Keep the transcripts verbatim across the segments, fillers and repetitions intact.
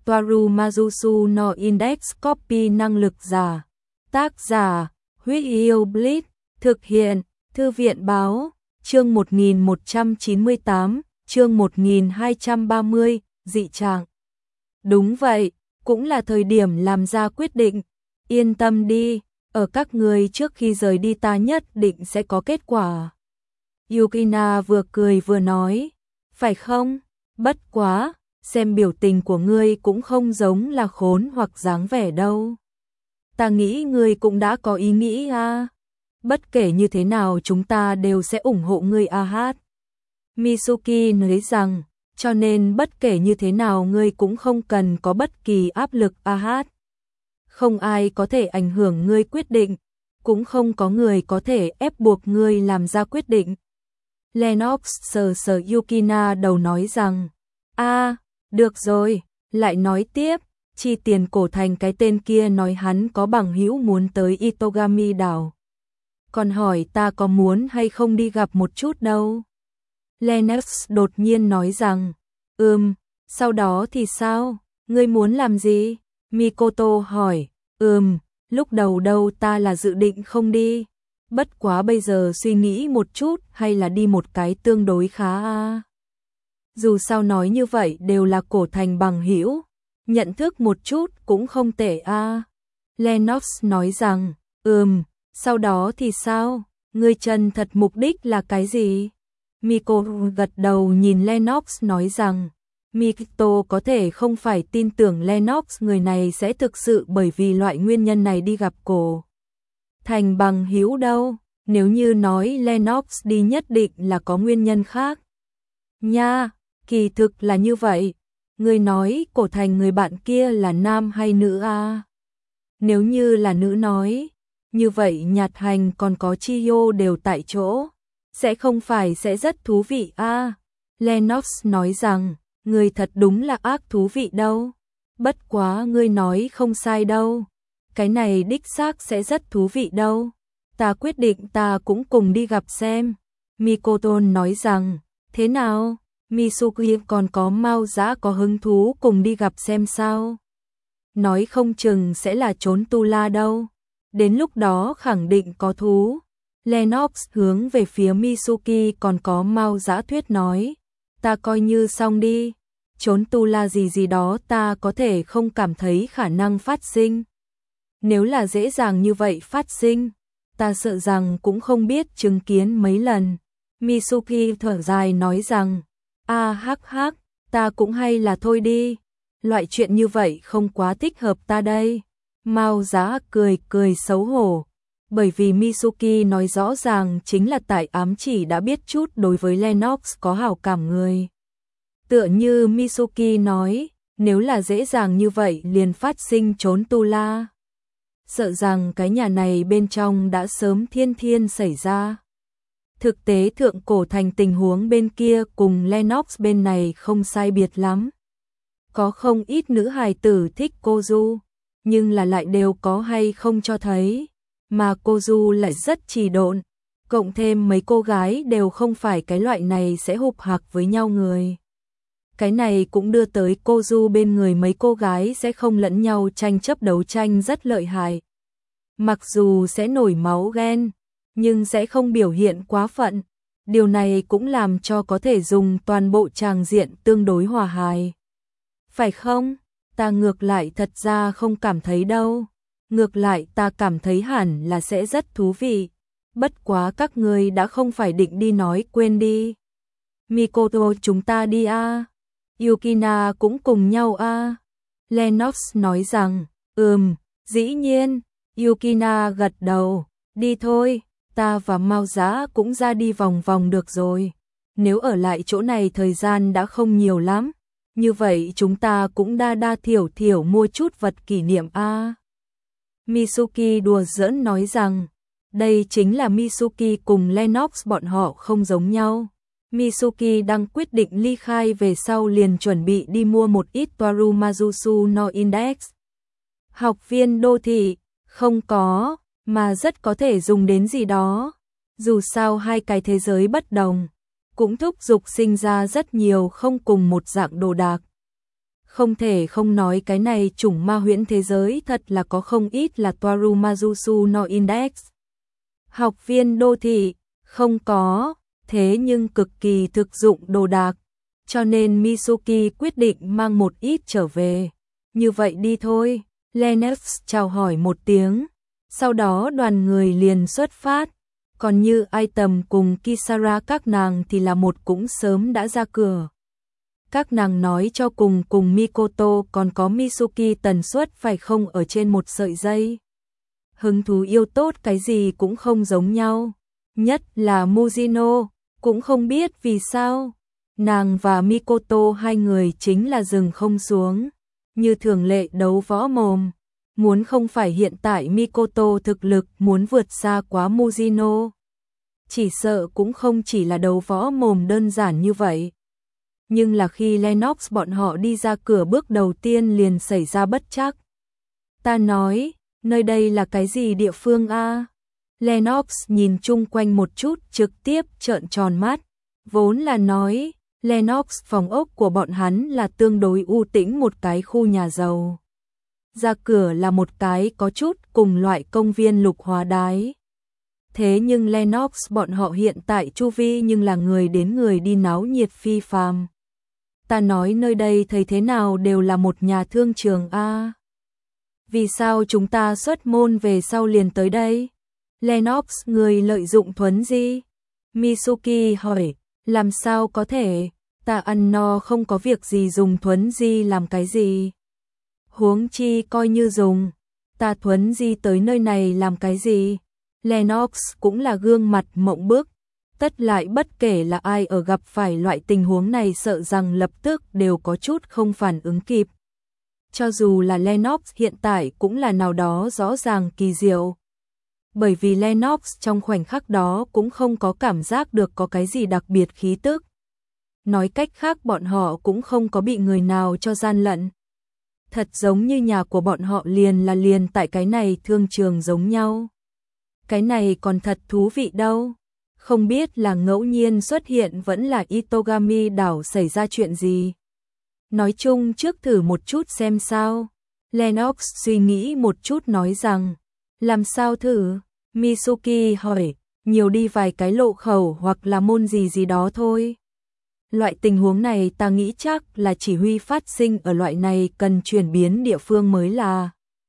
Toaru Mazusu no Index Copy năng lực giả. Tác giả, Huyết Yêu Blitz, thực hiện, Thư viện báo, chương một nghìn một trăm chín mươi tám, chương một nghìn hai trăm ba mươi, dị trạng. Đúng vậy, cũng là thời điểm làm ra quyết định. Yên tâm đi, ở các người trước khi rời đi ta nhất định sẽ có kết quả. Yukina vừa cười vừa nói, phải không? Bất quá, xem biểu tình của ngươi cũng không giống là khốn hoặc dáng vẻ đâu. Ta nghĩ ngươi cũng đã có ý nghĩ à. Bất kể như thế nào chúng ta đều sẽ ủng hộ ngươi a hát. Mitsuki nói rằng, cho nên bất kể như thế nào ngươi cũng không cần có bất kỳ áp lực a hát. Không ai có thể ảnh hưởng ngươi quyết định, cũng không có người có thể ép buộc ngươi làm ra quyết định. Lennox sờ sờ Yukina đầu nói rằng, a, được rồi, lại nói tiếp, chi tiền cổ thành cái tên kia nói hắn có bằng hữu muốn tới Itogami đảo. Còn hỏi ta có muốn hay không đi gặp một chút đâu. Lennox đột nhiên nói rằng, ừm, sau đó thì sao, ngươi muốn làm gì? Mikoto hỏi, ừm, lúc đầu đâu ta là dự định không đi. Bất quá bây giờ suy nghĩ một chút hay là đi một cái tương đối khá a. Dù sao nói như vậy đều là cổ thành bằng hữu, nhận thức một chút cũng không tệ a. Lennox nói rằng, ừm, sau đó thì sao? Ngươi chân thật mục đích là cái gì? Miko gật đầu nhìn Lennox nói rằng, Mikoto có thể không phải tin tưởng Lennox người này sẽ thực sự bởi vì loại nguyên nhân này đi gặp cổ thành bằng hữu đâu, nếu như nói Lennox đi nhất định là có nguyên nhân khác. Nha, kỳ thực là như vậy, người nói cổ thành người bạn kia là nam hay nữ a? Nếu như là nữ nói, như vậy Nhạt Hành còn có Chiyo đều tại chỗ, sẽ không phải sẽ rất thú vị a? Lennox nói rằng, người thật đúng là ác thú vị đâu. Bất quá ngươi nói không sai đâu. Cái này đích xác sẽ rất thú vị đâu. Ta quyết định ta cũng cùng đi gặp xem. Mikoto nói rằng, thế nào? Mitsuki còn có Mao Dã có hứng thú cùng đi gặp xem sao? Nói không chừng sẽ là trốn tu la đâu. Đến lúc đó khẳng định có thú. Lennox hướng về phía Mitsuki còn có Mao Dã thuyết nói, ta coi như xong đi. Trốn tu la gì gì đó ta có thể không cảm thấy khả năng phát sinh. Nếu là dễ dàng như vậy phát sinh, ta sợ rằng cũng không biết chứng kiến mấy lần. Mitsuki thở dài nói rằng, a hắc hắc, ta cũng hay là thôi đi. Loại chuyện như vậy không quá thích hợp ta đây. Mao Dã cười cười xấu hổ, bởi vì Mitsuki nói rõ ràng chính là tại ám chỉ đã biết chút đối với Lennox có hảo cảm người. Tựa như Mitsuki nói, nếu là dễ dàng như vậy liền phát sinh trốn tu la. Sợ rằng cái nhà này bên trong đã sớm thiên thiên xảy ra. Thực tế thượng cổ thành tình huống bên kia cùng Lennox bên này không sai biệt lắm. Có không ít nữ hài tử thích Kozu, nhưng là lại đều có hay không cho thấy. Mà Kozu lại rất trì độn, cộng thêm mấy cô gái đều không phải cái loại này sẽ hụp hạc với nhau người. Cái này cũng đưa tới Kozu bên người mấy cô gái sẽ không lẫn nhau tranh chấp đấu tranh rất lợi hại. Mặc dù sẽ nổi máu ghen, nhưng sẽ không biểu hiện quá phận. Điều này cũng làm cho có thể dùng toàn bộ tràng diện tương đối hòa hài. Phải không? Ta ngược lại thật ra không cảm thấy đâu. Ngược lại ta cảm thấy hẳn là sẽ rất thú vị. Bất quá các người đã không phải định đi nói quên đi. Mikoto chúng ta đi a. Yukina cũng cùng nhau a. Lennox nói rằng, ừm, dĩ nhiên. Yukina gật đầu, đi thôi, ta và Mao Dã cũng ra đi vòng vòng được rồi. Nếu ở lại chỗ này thời gian đã không nhiều lắm, như vậy chúng ta cũng đa đa thiểu thiểu mua chút vật kỷ niệm a. Mitsuki đùa giỡn nói rằng, đây chính là Mitsuki cùng Lennox bọn họ không giống nhau. Mitsuki đang quyết định ly khai về sau liền chuẩn bị đi mua một ít Toaru Mazusu no Index. Học viên đô thị, không có, mà rất có thể dùng đến gì đó. Dù sao hai cái thế giới bất đồng, cũng thúc giục sinh ra rất nhiều không cùng một dạng đồ đạc. Không thể không nói cái này chủng ma huyễn thế giới thật là có không ít là Toaru Majusu no Index. Học viên đô thị, không có, thế nhưng cực kỳ thực dụng đồ đạc, cho nên Mitsuki quyết định mang một ít trở về. Như vậy đi thôi, Lennox chào hỏi một tiếng, sau đó đoàn người liền xuất phát, còn như Item cùng Kisara các nàng thì là một cũng sớm đã ra cửa. Các nàng nói cho cùng cùng Mikoto còn có Mitsuki tần suất phải không ở trên một sợi dây. Hứng thú yêu tốt cái gì cũng không giống nhau, nhất là Mujino, cũng không biết vì sao. Nàng và Mikoto hai người chính là dừng không xuống, như thường lệ đấu võ mồm. Muốn không phải hiện tại Mikoto thực lực muốn vượt xa quá Mujino, chỉ sợ cũng không chỉ là đấu võ mồm đơn giản như vậy. Nhưng là khi Lennox bọn họ đi ra cửa bước đầu tiên liền xảy ra bất trắc. Ta nói, nơi đây là cái gì địa phương a? Lennox nhìn chung quanh một chút trực tiếp trợn tròn mắt. Vốn là nói, Lennox phòng ốc của bọn hắn là tương đối u tĩnh một cái khu nhà giàu. Ra cửa là một cái có chút cùng loại công viên lục hóa đái. Thế nhưng Lennox bọn họ hiện tại chu vi nhưng là người đến người đi náo nhiệt phi phàm. Ta nói nơi đây thấy thế nào đều là một nhà thương trường a. Vì sao chúng ta xuất môn về sau liền tới đây? Lennox người lợi dụng thuấn di? Mitsuki hỏi, làm sao có thể, ta ăn no không có việc gì dùng thuấn di làm cái gì? Huống chi coi như dùng, ta thuấn di tới nơi này làm cái gì? Lennox cũng là gương mặt mộng bức, tất lại bất kể là ai ở gặp phải loại tình huống này sợ rằng lập tức đều có chút không phản ứng kịp. Cho dù là Lennox hiện tại cũng là nào đó rõ ràng kỳ diệu. Bởi vì Lennox trong khoảnh khắc đó cũng không có cảm giác được có cái gì đặc biệt khí tức. Nói cách khác bọn họ cũng không có bị người nào cho gian lận. Thật giống như nhà của bọn họ liền là liền tại cái này thương trường giống nhau. Cái này còn thật thú vị đâu. Không biết là ngẫu nhiên xuất hiện vẫn là Itogami đảo xảy ra chuyện gì. Nói chung trước thử một chút xem sao. Lennox suy nghĩ một chút nói rằng, làm sao thử? Mitsuki hỏi, nhiều đi vài cái lộ khẩu hoặc là môn gì gì đó thôi. Loại tình huống này ta nghĩ chắc là chỉ huy phát sinh ở loại này cần chuyển biến địa phương mới là.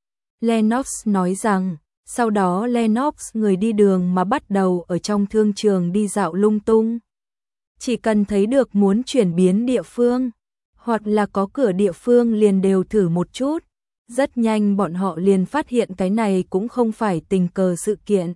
Lennox nói rằng, sau đó Lennox người đi đường mà bắt đầu ở trong thương trường đi dạo lung tung. Chỉ cần thấy được muốn chuyển biến địa phương, hoặc là có cửa địa phương liền đều thử một chút. Rất nhanh bọn họ liền phát hiện cái này cũng không phải tình cờ sự kiện.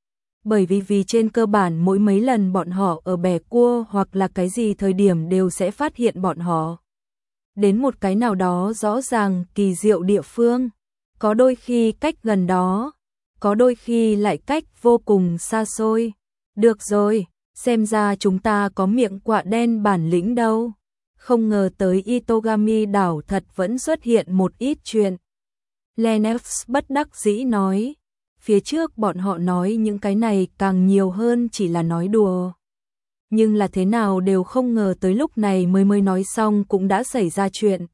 Bởi vì vì trên cơ bản mỗi mấy lần bọn họ ở bè cua hoặc là cái gì thời điểm đều sẽ phát hiện bọn họ. Đến một cái nào đó rõ ràng kỳ diệu địa phương, có đôi khi cách gần đó, có đôi khi lại cách vô cùng xa xôi. Được rồi, xem ra chúng ta có miệng quạ đen bản lĩnh đâu. Không ngờ tới Itogami đảo thật vẫn xuất hiện một ít chuyện. Lennox bất đắc dĩ nói, phía trước bọn họ nói những cái này càng nhiều hơn chỉ là nói đùa. Nhưng là thế nào đều không ngờ tới lúc này mới mới nói xong cũng đã xảy ra chuyện.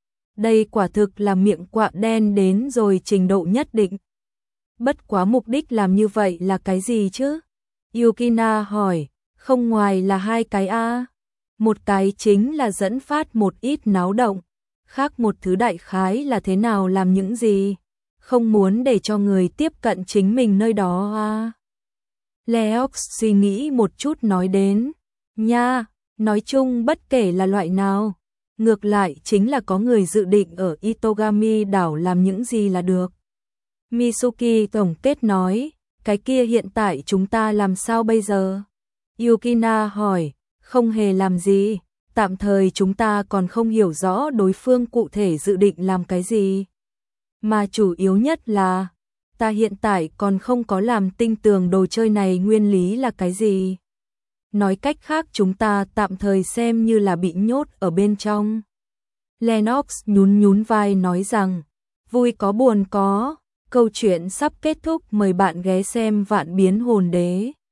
Đây quả thực là miệng quạ đen đến rồi trình độ nhất định. Bất quá mục đích làm như vậy là cái gì chứ? Yukina hỏi, không ngoài là hai cái a. Một cái chính là dẫn phát một ít náo động, khác một thứ đại khái là thế nào làm những gì, không muốn để cho người tiếp cận chính mình nơi đó a. Leox suy nghĩ một chút nói đến, nha, nói chung bất kể là loại nào, ngược lại chính là có người dự định ở Itogami đảo làm những gì là được. Mitsuki tổng kết nói, cái kia hiện tại chúng ta làm sao bây giờ? Yukina hỏi, không hề làm gì, tạm thời chúng ta còn không hiểu rõ đối phương cụ thể dự định làm cái gì. Mà chủ yếu nhất là, ta hiện tại còn không có làm tinh tường đồ chơi này nguyên lý là cái gì. Nói cách khác chúng ta tạm thời xem như là bị nhốt ở bên trong. Lennox nhún nhún vai nói rằng, vui có buồn có, câu chuyện sắp kết thúc, mời bạn ghé xem Vạn Biến Hồn Đế.